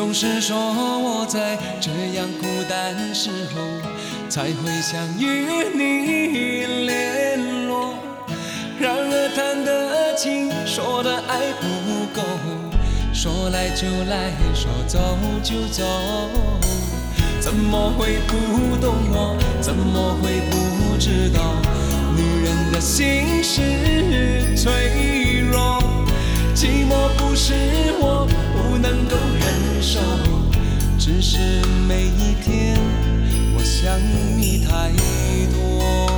总是说我在这样孤单时候才会想与你联络，然而谈的情，说的爱不够，说来就来，说走就走，怎么会不懂我？怎么会不知道？女人的心是脆弱，寂寞不是我不能够忍受，只是每一天我想你太多。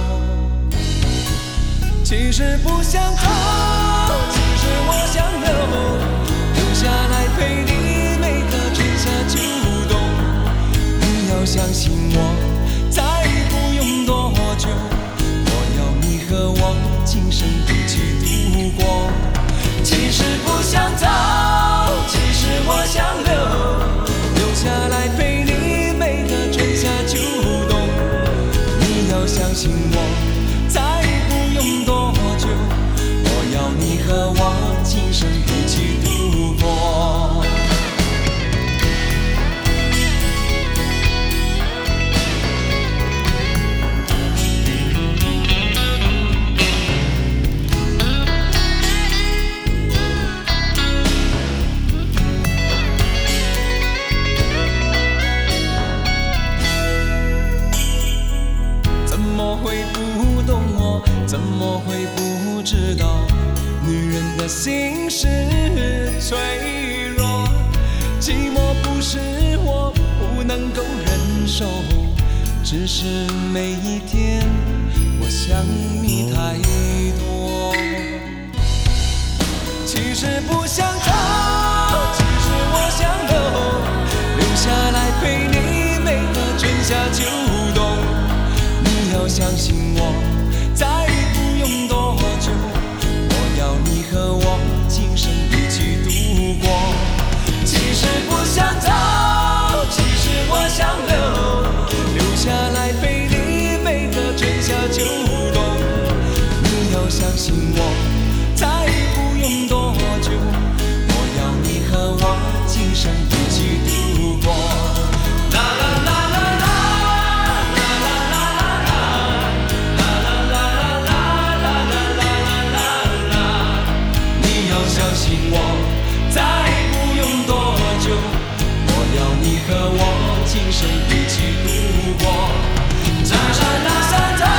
其实不想走，其实我想留下来陪你每个春夏秋冬。你要相信我，再不用多久，我要你和我今生一起度过。其实不想走，其实我想留下来陪你每个春夏秋冬。你要相信我，再不用多久，我要你和我今生一起度过。怎么会不知道？女人的心是脆弱，寂寞不是我不能够忍受，只是每一天我想你太多。其实不想走，其实我想留下来陪你每个春夏秋冬。你要相信我，再不用多久，我要你和我今生一起度过。其实不想走，其实我想留下来陪你每个春夏秋冬。你要相信我，再不用多久，我要你和我今生一起度过。啦啦啦。相信我，再不用多久，我要你和我今生一起度过。山山大山走，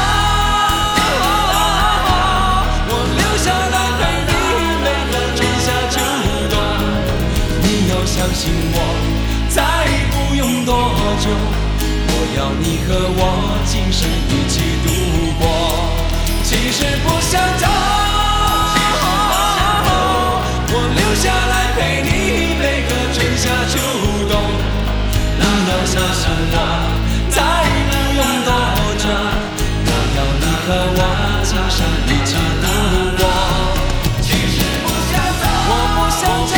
我留下来陪你每个春夏秋冬。你要相信我，再不用多久，我要你和我今生一起度过。其实不想走，我留下来陪你每个春夏秋冬。你要相信我，再不用多久，我要你和我今生一起度过。其实不想走，我不想走，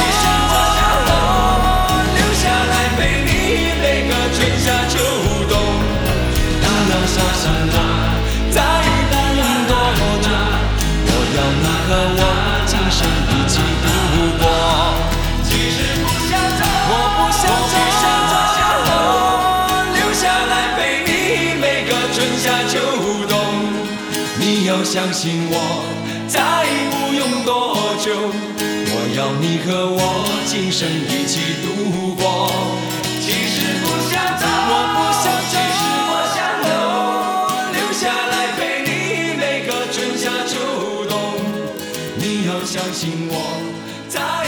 留下来陪你每个春夏秋冬。你要相信我，再不用多久，我要你和我今生一起度过。其实不想走，我不想走，留下来陪你每个春夏秋冬。你要相信我，再不用多久，我要你和我今生一起度过。其实不想走，我不想走，其实我想留下来陪你每个春夏秋冬。你要相信我，在